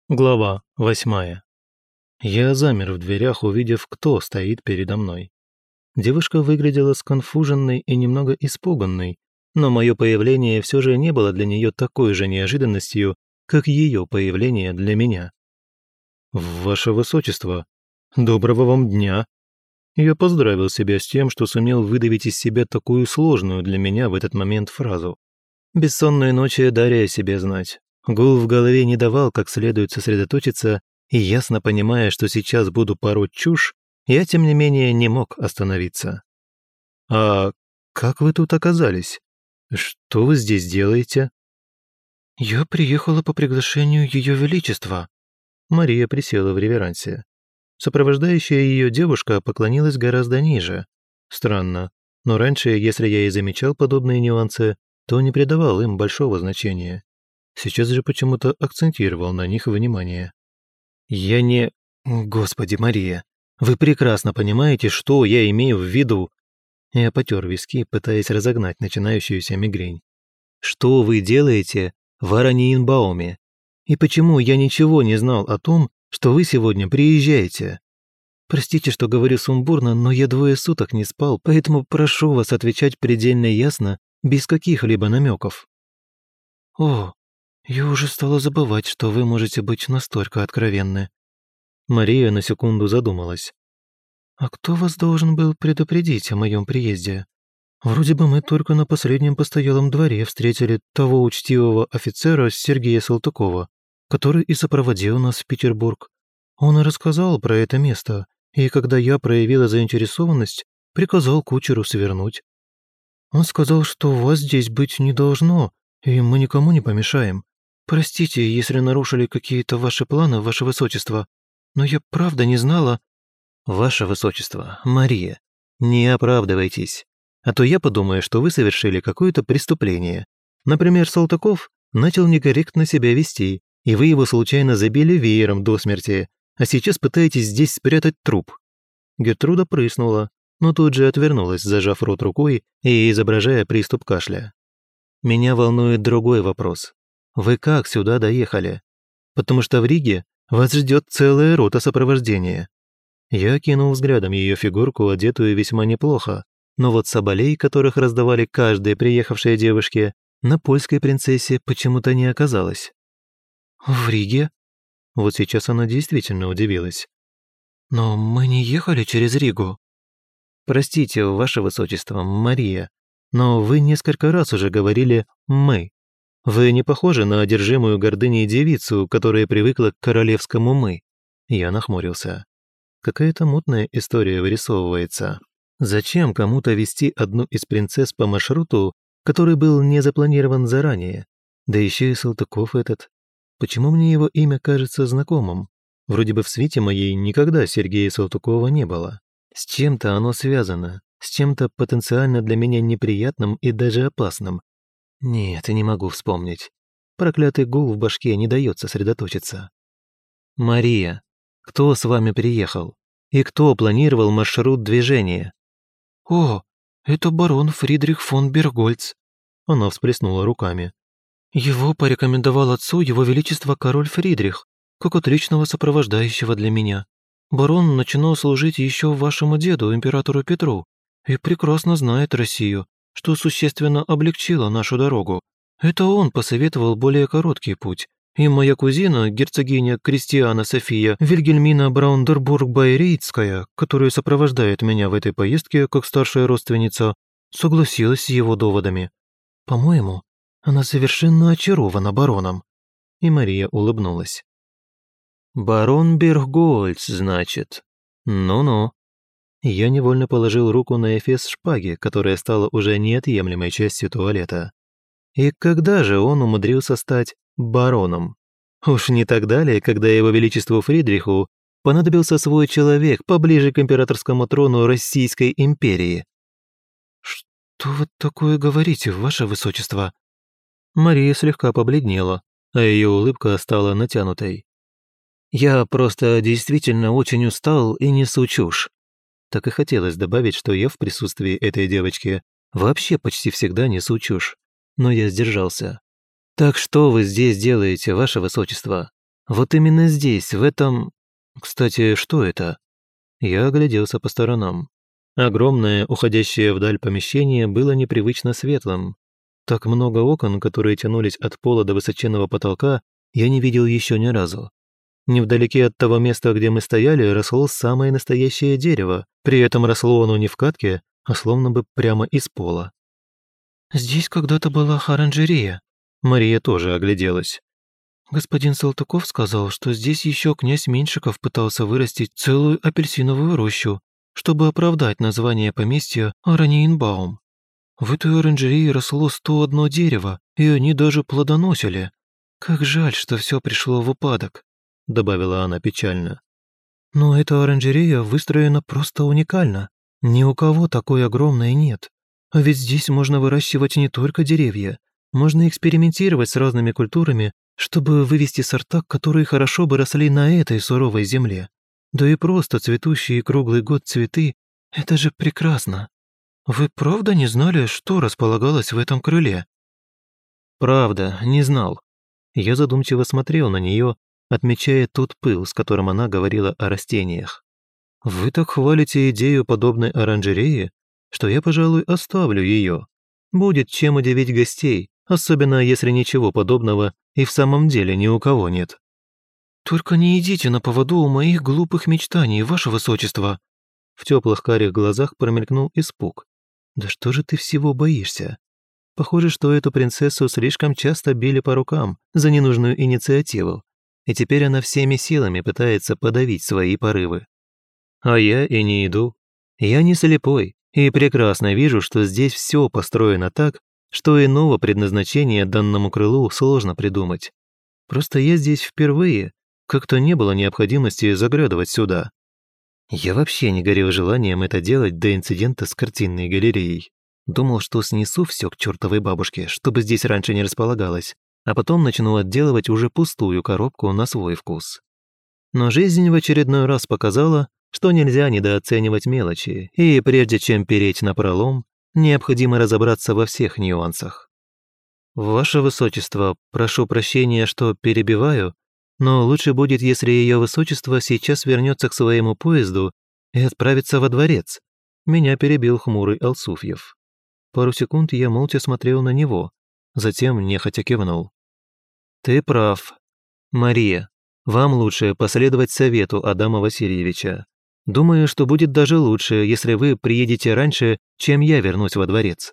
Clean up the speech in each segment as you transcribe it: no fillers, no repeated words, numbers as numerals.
Глава 8. Я замер в дверях, увидев, кто стоит передо мной. Девушка выглядела сконфуженной и немного испуганной, но мое появление все же не было для нее такой же неожиданностью, как ее появление для меня. «Ваше Высочество, доброго вам дня!» Я поздравил себя с тем, что сумел выдавить из себя такую сложную для меня в этот момент фразу. Бессонные ночи дали о себе знать. Гул в голове не давал как следует сосредоточиться, и ясно понимая, что сейчас буду пороть чушь, я, тем не менее, не мог остановиться. «А как вы тут оказались? Что вы здесь делаете?» «Я приехала по приглашению Ее Величества». Мария присела в реверансе. Сопровождающая ее девушка поклонилась гораздо ниже. Странно, но раньше, если я и замечал подобные нюансы, то не придавал им большого значения. Сейчас же почему-то акцентировал на них внимание. «Я не... Господи, Мария, вы прекрасно понимаете, что я имею в виду!» Я потер виски, пытаясь разогнать начинающуюся мигрень. «Что вы делаете в Ораниенбауме? И почему я ничего не знал о том, что вы сегодня приезжаете? Простите, что говорю сумбурно, но я 2 суток не спал, поэтому прошу вас отвечать предельно ясно, без каких-либо намеков». «О, я уже стала забывать, что вы можете быть настолько откровенны». Мария на секунду задумалась. «А кто вас должен был предупредить о моем приезде? Вроде бы мы только на последнем постоялом дворе встретили того учтивого офицера Сергея Салтыкова, который и сопроводил нас в Петербург. Он и рассказал про это место, и когда я проявила заинтересованность, приказал кучеру свернуть. Он сказал, что вас здесь быть не должно, и мы никому не помешаем. Простите, если нарушили какие-то ваши планы, ваше высочество, но я правда не знала...» «Ваше Высочество, Мария, не оправдывайтесь, а то я подумаю, что вы совершили какое-то преступление. Например, Салтыков начал некорректно себя вести, и вы его случайно забили веером до смерти, а сейчас пытаетесь здесь спрятать труп». Гертруда прыснула, но тут же отвернулась, зажав рот рукой и изображая приступ кашля. «Меня волнует другой вопрос. Вы как сюда доехали? Потому что в Риге вас ждет целая рота сопровождения». Я окинул взглядом ее фигурку, одетую весьма неплохо, но вот соболей, которых раздавали каждой приехавшей девушке, на польской принцессе почему-то не оказалось. «В Риге? Вот сейчас она действительно удивилась. Но мы не ехали через Ригу». «Простите, ваше высочество, Мария, но вы несколько раз уже говорили «мы». Вы не похожи на одержимую гордыней девицу, которая привыкла к королевскому «мы». Я нахмурился. Какая-то мутная история вырисовывается. Зачем кому-то вести одну из принцесс по маршруту, который был не запланирован заранее? Да еще и Салтыков этот. Почему мне его имя кажется знакомым? Вроде бы в свите моей никогда Сергея Салтыкова не было. С чем-то оно связано, с чем-то потенциально для меня неприятным и даже опасным. Нет, не могу вспомнить. Проклятый гул в башке не дает сосредоточиться. «Мария, кто с вами приехал? И кто планировал маршрут движения?» «О, это барон Фридрих фон Бергольц». Она всплеснула руками. «Его порекомендовал отцу его величество король Фридрих, как отличного сопровождающего для меня. Барон начинал служить еще вашему деду, императору Петру, и прекрасно знает Россию, что существенно облегчило нашу дорогу. Это он посоветовал более короткий путь, и моя кузина, герцогиня Кристиана София Вильгельмина Браундербург-Байрейтская, которая сопровождает меня в этой поездке как старшая родственница, согласилась с его доводами. По-моему, она совершенно очарована бароном». И Мария улыбнулась. «Барон Бергольц, значит? Ну-ну». Я невольно положил руку на эфес шпаги, которая стала уже неотъемлемой частью туалета. И когда же он умудрился стать бароном? Уж не тогда ли, когда его величеству Фридриху понадобился свой человек поближе к императорскому трону Российской империи? «Что вы такое говорите, ваше высочество?» Мария слегка побледнела, а ее улыбка стала натянутой. «Я просто действительно очень устал и несу чушь». Так и хотелось добавить, что я в присутствии этой девочки вообще почти всегда несу чушь. Но я сдержался. «Так что вы здесь делаете, ваше высочество? Вот именно здесь, в этом... Кстати, что это? Я огляделся по сторонам. Огромное, уходящее вдаль помещение было непривычно светлым. Так много окон, которые тянулись от пола до высоченного потолка, я не видел еще ни разу. Невдалеке от того места, где мы стояли, росло самое настоящее дерево. При этом росло оно не в катке, а словно бы прямо из пола. «Здесь когда-то была оранжерея». Мария тоже огляделась. Господин Салтыков сказал, что здесь еще князь Меньшиков пытался вырастить целую апельсиновую рощу, чтобы оправдать название поместья Ораниенбаум. В этой оранжерее росло 101 дерево, и они даже плодоносили. Как жаль, что все пришло в упадок», — добавила она печально. «Но эта оранжерея выстроена просто уникально. Ни у кого такой огромной нет. А ведь здесь можно выращивать не только деревья. Можно экспериментировать с разными культурами, чтобы вывести сорта, которые хорошо бы росли на этой суровой земле. Да и просто цветущие круглый год цветы — это же прекрасно. Вы правда не знали, что располагалось в этом крыле?» Правда, не знал. Я задумчиво смотрел на нее, отмечая тот пыл, с которым она говорила о растениях. Вы так хвалите идею подобной оранжереи, что я, пожалуй, оставлю ее. Будет чем удивить гостей, особенно если ничего подобного и в самом деле ни у кого нет. «Только не идите на поводу у моих глупых мечтаний, ваше высочество!» В теплых карих глазах промелькнул испуг. Да что же ты всего боишься? Похоже, что эту принцессу слишком часто били по рукам за ненужную инициативу, и теперь она всеми силами пытается подавить свои порывы. А я и не иду. Я не слепой, и прекрасно вижу, что здесь все построено так, что иного предназначения данному крылу сложно придумать. Просто я здесь впервые, как-то не было необходимости заглядывать сюда. Я вообще не горел желанием это делать до инцидента с картинной галереей. Думал, что снесу все к чертовой бабушке, чтобы здесь раньше не располагалось, а потом начну отделывать уже пустую коробку на свой вкус. Но жизнь в очередной раз показала, что нельзя недооценивать мелочи, и прежде чем переть напролом, необходимо разобраться во всех нюансах. «Ваше Высочество, прошу прощения, что перебиваю, но лучше будет, если Ее Высочество сейчас вернется к своему поезду и отправится во дворец», меня перебил хмурый Алсуфьев. Пару секунд я молча смотрел на него, затем нехотя кивнул. «Ты прав. Мария, вам лучше последовать совету Адама Васильевича. Думаю, что будет даже лучше, если вы приедете раньше, чем я вернусь во дворец».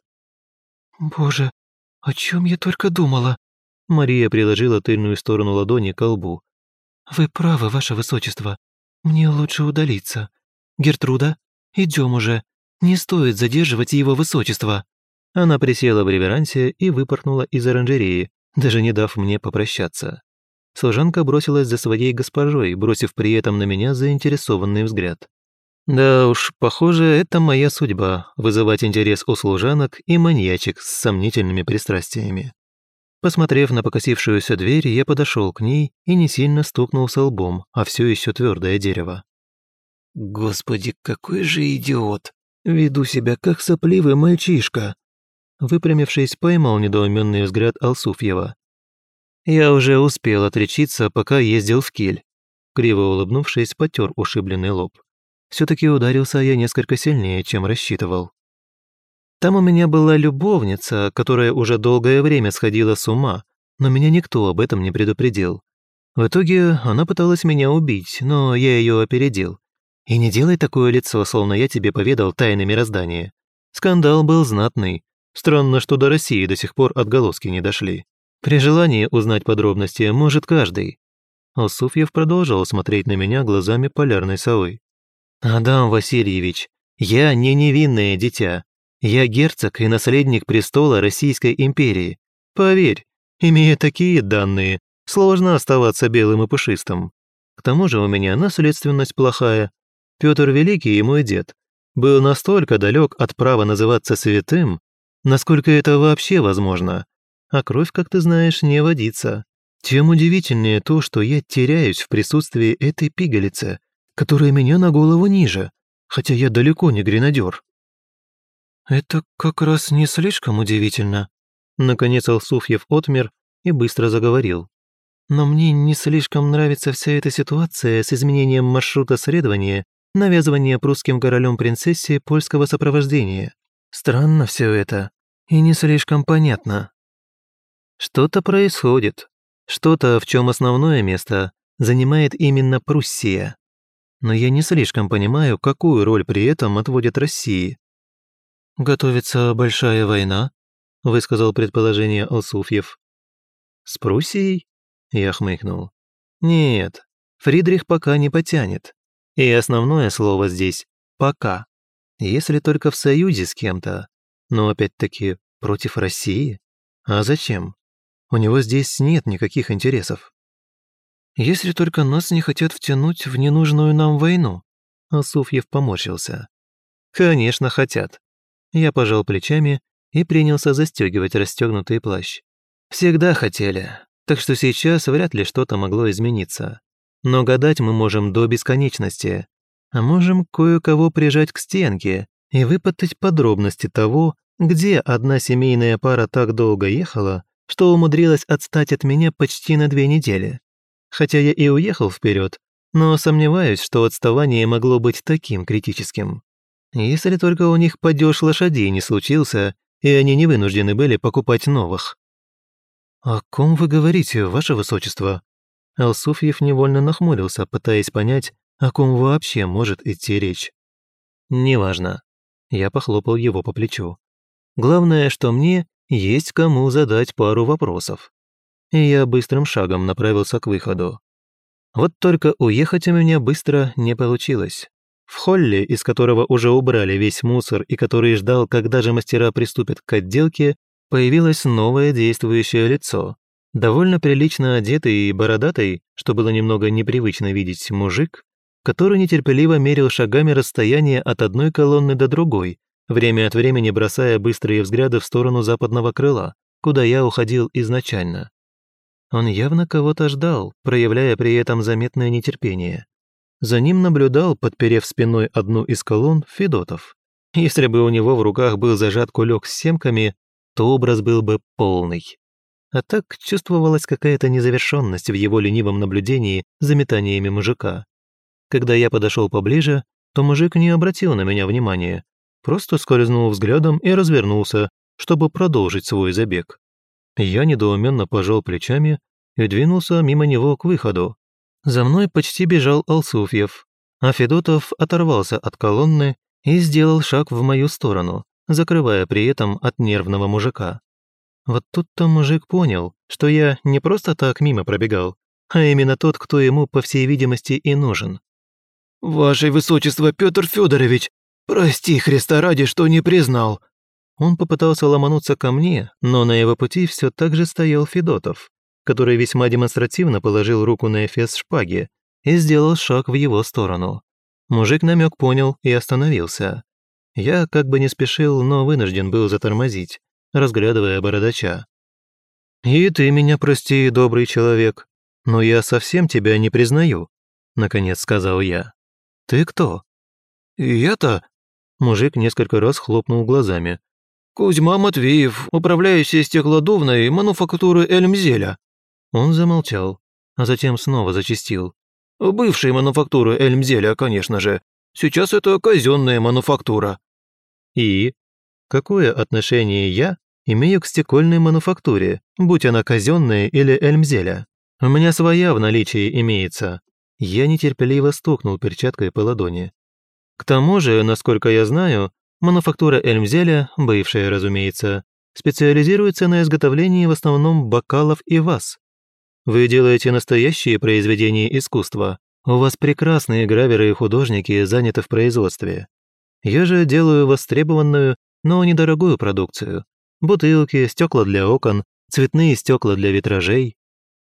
«Боже, о чем я только думала?» Мария приложила тыльную сторону ладони к лбу. «Вы правы, ваше высочество. Мне лучше удалиться. Гертруда, идем уже. Не стоит задерживать его высочество». Она присела в реверансе и выпорхнула из оранжереи, даже не дав мне попрощаться. Служанка бросилась за своей госпожой, бросив при этом на меня заинтересованный взгляд. Да уж, похоже, это моя судьба – вызывать интерес у служанок и маньячек с сомнительными пристрастиями. Посмотрев на покосившуюся дверь, я подошел к ней и не сильно стукнулся лбом, а все еще твердое дерево. «Господи, какой же идиот! Веду себя как сопливый мальчишка!» Выпрямившись, поймал недоуменный взгляд Алсуфьева. «Я уже успел отличиться, пока ездил в Киль». Криво улыбнувшись, потер ушибленный лоб. Все-таки ударился я несколько сильнее, чем рассчитывал. Там у меня была любовница, которая уже долгое время сходила с ума, но меня никто об этом не предупредил. В итоге она пыталась меня убить, но я ее опередил. И не делай такое лицо, словно я тебе поведал тайны мироздания. Скандал был знатный. Странно, что до России до сих пор отголоски не дошли. При желании узнать подробности может каждый. Алсуфьев продолжал смотреть на меня глазами полярной совы. «Адам Васильевич, я не невинное дитя. Я герцог и наследник престола Российской империи. Поверь, имея такие данные, сложно оставаться белым и пушистым. К тому же у меня наследственность плохая. Петр Великий и мой дед был настолько далек от права называться святым, насколько это вообще возможно. А кровь, как ты знаешь, не водится. Тем удивительнее то, что я теряюсь в присутствии этой пигалицы, которая меня на голову ниже, хотя я далеко не гренадер». «Это как раз не слишком удивительно». Наконец Алсуфьев отмер и быстро заговорил. Но мне не слишком нравится вся эта ситуация с изменением маршрута следования, навязывание прусским королем принцессе польского сопровождения. Странно все это и не слишком понятно. Что-то происходит, что-то, в чем основное место занимает именно Пруссия. Но я не слишком понимаю, какую роль при этом отводит России. «Готовится большая война», – высказал предположение Алсуфьев. «С Пруссией?» – я хмыкнул. «Нет, Фридрих пока не потянет. И основное слово здесь «пока». Если только в союзе с кем-то. Но опять-таки против России? А зачем? У него здесь нет никаких интересов. Если только нас не хотят втянуть в ненужную нам войну. Алсуфьев поморщился. Конечно, хотят. Я пожал плечами и принялся застегивать расстегнутый плащ. Всегда хотели, так что сейчас вряд ли что-то могло измениться. Но гадать мы можем до бесконечности. А можем кое-кого прижать к стенке и выпытать подробности того, где одна семейная пара так долго ехала, что умудрилась отстать от меня почти на 2 недели. Хотя я и уехал вперед, но сомневаюсь, что отставание могло быть таким критическим. Если только у них падеж лошадей не случился, и они не вынуждены были покупать новых. «О ком вы говорите, ваше высочество?» Алсуфьев невольно нахмурился, пытаясь понять, о ком вообще может идти речь. «Неважно». Я похлопал его по плечу. «Главное, что мне есть кому задать пару вопросов». И я быстрым шагом направился к выходу. Вот только уехать у меня быстро не получилось. В холле, из которого уже убрали весь мусор и который ждал, когда же мастера приступят к отделке, появилось новое действующее лицо. Довольно прилично одетый и бородатый, что было немного непривычно видеть, мужик, который нетерпеливо мерил шагами расстояние от одной колонны до другой, время от времени бросая быстрые взгляды в сторону западного крыла, куда я уходил изначально. Он явно кого-то ждал, проявляя при этом заметное нетерпение. За ним наблюдал, подперев спиной одну из колонн, Федотов. Если бы у него в руках был зажат кулек с семками, то образ был бы полный. А так чувствовалась какая-то незавершенность в его ленивом наблюдении за метаниями мужика. Когда я подошел поближе, то мужик не обратил на меня внимания, просто скользнул взглядом и развернулся, чтобы продолжить свой забег. Я недоуменно пожал плечами и двинулся мимо него к выходу. За мной почти бежал Алсуфьев, а Федотов оторвался от колонны и сделал шаг в мою сторону, закрывая при этом от нервного мужика. Вот тут-то мужик понял, что я не просто так мимо пробегал, а именно тот, кто ему, по всей видимости, и нужен. «Ваше высочество, Петр Федорович, прости Христа ради, что не признал». Он попытался ломануться ко мне, но на его пути все так же стоял Федотов, который весьма демонстративно положил руку на эфес шпаги и сделал шаг в его сторону. Мужик намек понял и остановился. Я как бы не спешил, но вынужден был затормозить, разглядывая бородача. «И ты меня прости, добрый человек, но я совсем тебя не признаю», — наконец сказал я. «Ты кто?» «Я-то?» — мужик несколько раз хлопнул глазами. «Кузьма Матвеев, управляющий стеклодувной мануфактуры Эльмзеля». Он замолчал, а затем снова зачастил. «Бывшей мануфактуры Эльмзеля, конечно же. Сейчас это казенная мануфактура». «И? Какое отношение я имею к стекольной мануфактуре, будь она казенная или Эльмзеля? У меня своя в наличии имеется». Я нетерпеливо стукнул перчаткой по ладони. К тому же, насколько я знаю, мануфактура Эльмзеля, бывшая, разумеется, специализируется на изготовлении в основном бокалов и ваз. Вы делаете настоящие произведения искусства. У вас прекрасные граверы и художники заняты в производстве. Я же делаю востребованную, но недорогую продукцию. Бутылки, стекла для окон, цветные стекла для витражей.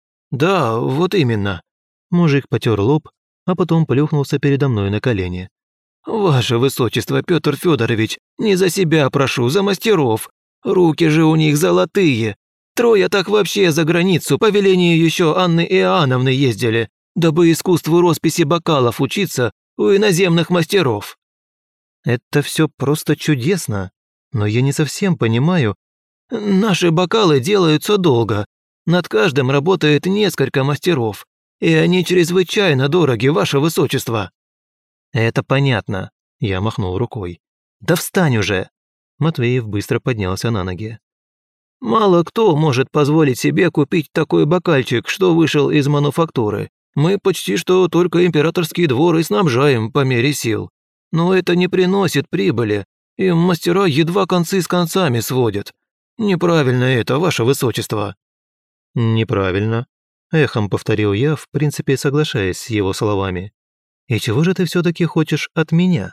Да, вот именно. Мужик потер лоб, а потом плюхнулся передо мной на колени. «Ваше высочество, Петр Федорович, не за себя прошу, за мастеров. Руки же у них золотые. 3 так вообще за границу по велению еще Анны Иоанновны ездили, дабы искусству росписи бокалов учиться у иноземных мастеров». «Это все просто чудесно, но я не совсем понимаю». «Наши бокалы делаются долго. Над каждым работает несколько мастеров, и они чрезвычайно дороги, ваше высочество». «Это понятно», – я махнул рукой. «Да встань уже!» Матвеев быстро поднялся на ноги. «Мало кто может позволить себе купить такой бокальчик, что вышел из мануфактуры. Мы почти что только императорский двор и снабжаем по мере сил. Но это не приносит прибыли, и мастера едва концы с концами сводят. Неправильно это, ваше высочество». «Неправильно», – эхом повторил я, в принципе соглашаясь с его словами. «И чего же ты все-таки хочешь от меня?»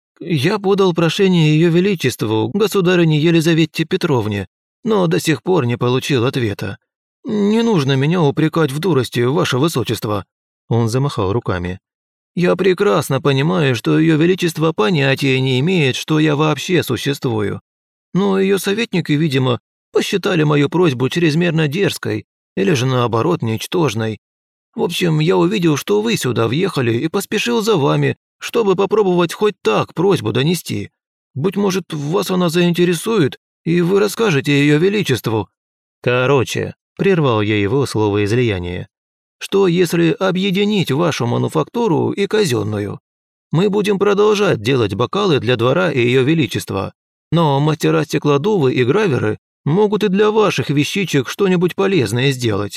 «Я подал прошение Ее Величеству, государыне Елизавете Петровне, но до сих пор не получил ответа. Не нужно меня упрекать в дурости, ваше высочество». Он замахал руками. «Я прекрасно понимаю, что Ее Величество понятия не имеет, что я вообще существую. Но ее советники, видимо, посчитали мою просьбу чрезмерно дерзкой или же наоборот ничтожной. В общем, я увидел, что вы сюда въехали и поспешил за вами, чтобы попробовать хоть так просьбу донести. Быть может, вас она заинтересует, и вы расскажете Ее Величеству». «Короче», – прервал я его словоизлияние. «Что если объединить вашу мануфактуру и казенную? Мы будем продолжать делать бокалы для двора и Ее Величества, но мастера-стеклодувы и граверы могут и для ваших вещичек что-нибудь полезное сделать».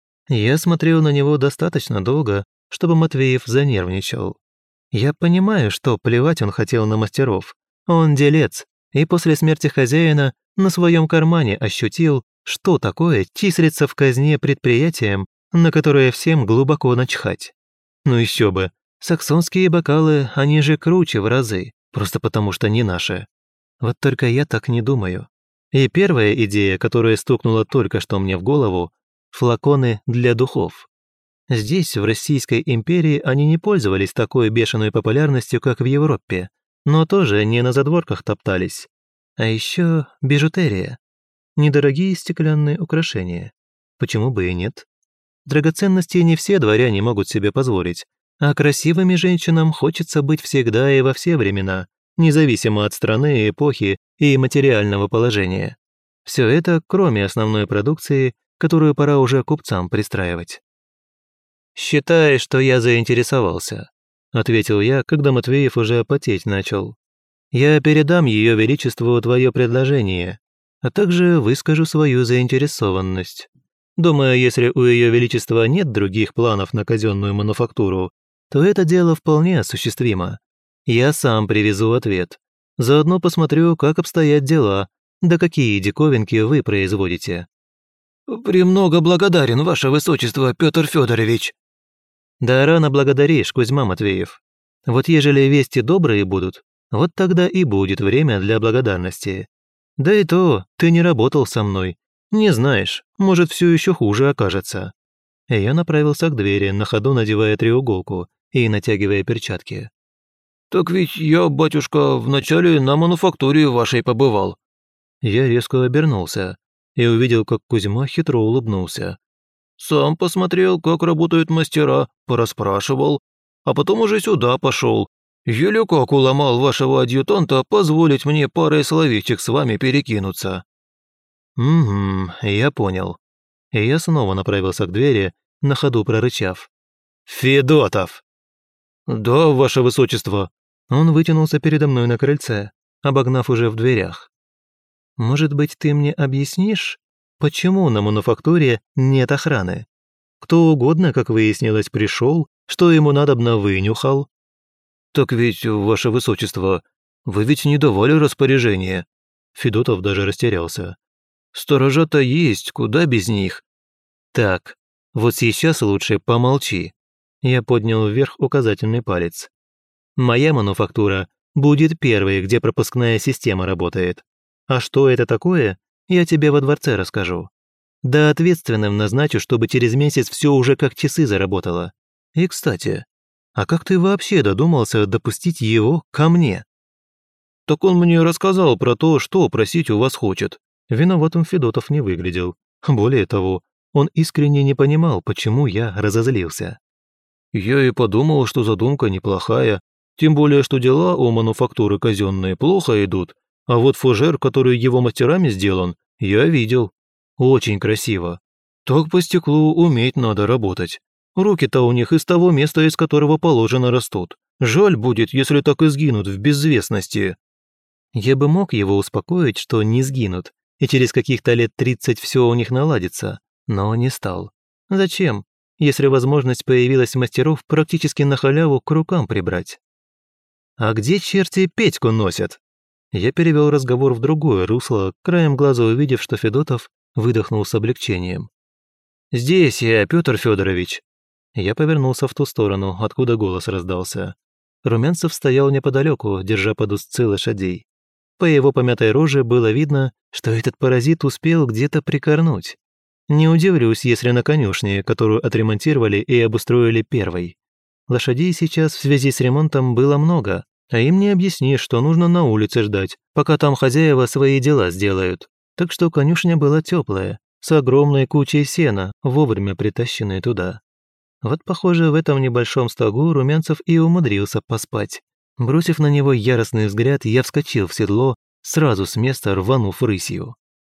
Я смотрел на него достаточно долго, чтобы Матвеев занервничал. Я понимаю, что плевать он хотел на мастеров. Он делец, и после смерти хозяина на своем кармане ощутил, что такое числится в казне предприятием, на которое всем глубоко начхать. Ну еще бы, саксонские бокалы, они же круче в разы, просто потому что не наши. Вот только я так не думаю. И первая идея, которая стукнула только что мне в голову – флаконы для духов. Здесь, в Российской империи, они не пользовались такой бешеной популярностью, как в Европе, но тоже не на задворках топтались. А еще бижутерия. Недорогие стеклянные украшения. Почему бы и нет? Драгоценности не все дворяне могут себе позволить, а красивыми женщинам хочется быть всегда и во все времена, независимо от страны, эпохи и материального положения. Все это кроме основной продукции, которую пора уже купцам пристраивать. «Считай, что я заинтересовался», – ответил я, когда Матвеев уже потеть начал. «Я передам Ее Величеству твое предложение, а также выскажу свою заинтересованность. Думаю, если у Ее Величества нет других планов на казенную мануфактуру, то это дело вполне осуществимо. Я сам привезу ответ. Заодно посмотрю, как обстоят дела, да какие диковинки вы производите». «Премного благодарен, ваше высочество, Петр Федорович». «Да рано благодаришь, Кузьма Матвеев. Вот ежели вести добрые будут, вот тогда и будет время для благодарности. Да и то, ты не работал со мной. Не знаешь, может, все еще хуже окажется». И я направился к двери, на ходу надевая треуголку и натягивая перчатки. «Так ведь я, батюшка, вначале на мануфактуре вашей побывал». Я резко обернулся и увидел, как Кузьма хитро улыбнулся. «Сам посмотрел, как работают мастера, порасспрашивал, а потом уже сюда пошел. Еле как уломал вашего адъютанта позволить мне парой словечек с вами перекинуться». «Угу, я понял». И я снова направился к двери, на ходу прорычав. «Федотов!» «Да, ваше высочество». Он вытянулся передо мной на крыльце, обогнав уже в дверях. «Может быть, ты мне объяснишь, почему на мануфактуре нет охраны? Кто угодно, как выяснилось, пришел, что ему надобно вынюхал». «Так ведь, ваше высочество, вы ведь не давали распоряжения». Федотов даже растерялся. «Сторожа-то есть, куда без них». «Так, вот сейчас лучше помолчи». Я поднял вверх указательный палец. «Моя мануфактура будет первой, где пропускная система работает. А что это такое, я тебе во дворце расскажу. Да ответственным назначу, чтобы через месяц все уже как часы заработало. И, кстати, а как ты вообще додумался допустить его ко мне?» «Так он мне рассказал про то, что просить у вас хочет». Виноватым Федотов не выглядел. Более того, он искренне не понимал, почему я разозлился. «Я и подумал, что задумка неплохая, тем более, что дела у мануфактуры казенные плохо идут, а вот фужер, который его мастерами сделан, я видел. Очень красиво. Так по стеклу уметь надо работать. Руки-то у них из того места, из которого положено, растут. Жаль будет, если так и сгинут в безвестности». Я бы мог его успокоить, что не сгинут, и через каких-то лет 30 все у них наладится, но не стал. Зачем, если возможность появилась мастеров практически на халяву к рукам прибрать? «А где черти Петьку носят?» Я перевел разговор в другое русло, краем глаза увидев, что Федотов выдохнул с облегчением. «Здесь я, Петр Федорович». Я повернулся в ту сторону, откуда голос раздался. Румянцев стоял неподалеку, держа под узцы лошадей. По его помятой роже было видно, что этот паразит успел где-то прикорнуть. Не удивлюсь, если на конюшне, которую отремонтировали и обустроили первой. Лошадей сейчас в связи с ремонтом было много, а им не объяснишь, что нужно на улице ждать, пока там хозяева свои дела сделают. Так что конюшня была теплая, с огромной кучей сена, вовремя притащенной туда. Вот, похоже, в этом небольшом стогу Румянцев и умудрился поспать. Бросив на него яростный взгляд, я вскочил в седло, сразу с места рванув рысью.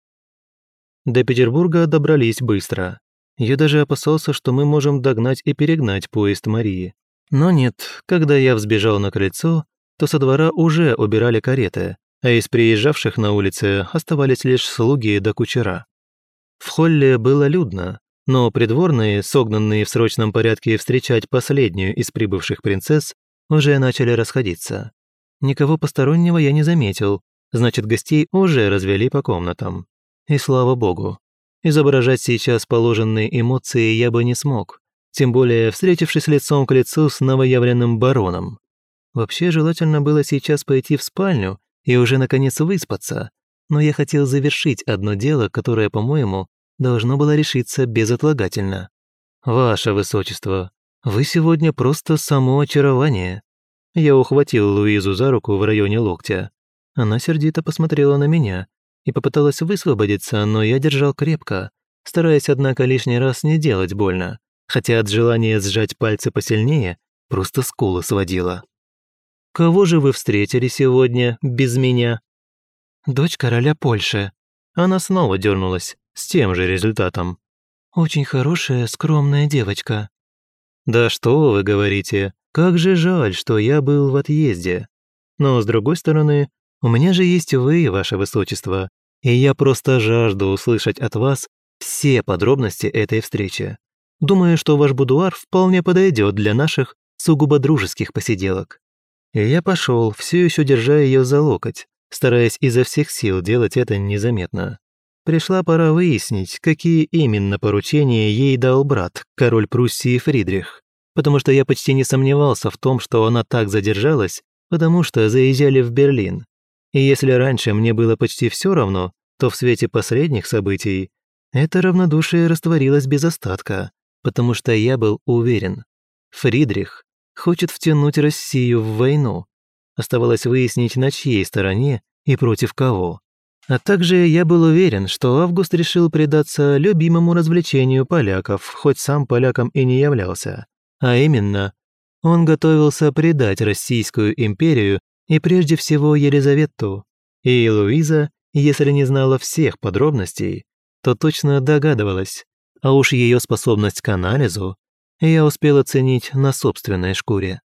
До Петербурга добрались быстро. Я даже опасался, что мы можем догнать и перегнать поезд Марии. Но нет, когда я взбежал на крыльцо, то со двора уже убирали кареты, а из приезжавших на улице оставались лишь слуги да кучера. В холле было людно, но придворные, согнанные в срочном порядке встречать последнюю из прибывших принцесс, уже начали расходиться. Никого постороннего я не заметил, значит, гостей уже развели по комнатам. И слава богу. Изображать сейчас положенные эмоции я бы не смог, тем более встретившись лицом к лицу с новоявленным бароном. Вообще, желательно было сейчас пойти в спальню и уже наконец выспаться, но я хотел завершить одно дело, которое, по-моему, должно было решиться безотлагательно. «Ваше Высочество, вы сегодня просто само очарование». Я ухватил Луизу за руку в районе локтя. Она сердито посмотрела на меня и попыталась высвободиться, но я держал крепко, стараясь, однако, лишний раз не делать больно, хотя от желания сжать пальцы посильнее просто скулы сводило. «Кого же вы встретили сегодня без меня?» «Дочь короля Польши». Она снова дернулась, с тем же результатом. «Очень хорошая, скромная девочка». «Да что вы говорите, как же жаль, что я был в отъезде. Но, с другой стороны, у меня же есть вы, ваше высочество, и я просто жажду услышать от вас все подробности этой встречи. Думаю, что ваш будуар вполне подойдет для наших сугубо дружеских посиделок». И я пошел, все еще держа ее за локоть, стараясь изо всех сил делать это незаметно. Пришла пора выяснить, какие именно поручения ей дал брат, король Пруссии Фридрих, потому что я почти не сомневался в том, что она так задержалась, потому что заезжали в Берлин. И если раньше мне было почти все равно, то в свете последних событий это равнодушие растворилось без остатка, потому что я был уверен. Фридрих хочет втянуть Россию в войну. Оставалось выяснить, на чьей стороне и против кого. А также я был уверен, что Август решил предаться любимому развлечению поляков, хоть сам поляком и не являлся. А именно, он готовился предать Российскую империю и прежде всего Елизавету. И Луиза, если не знала всех подробностей, то точно догадывалась, а уж ее способность к анализу я успел оценить на собственной шкуре.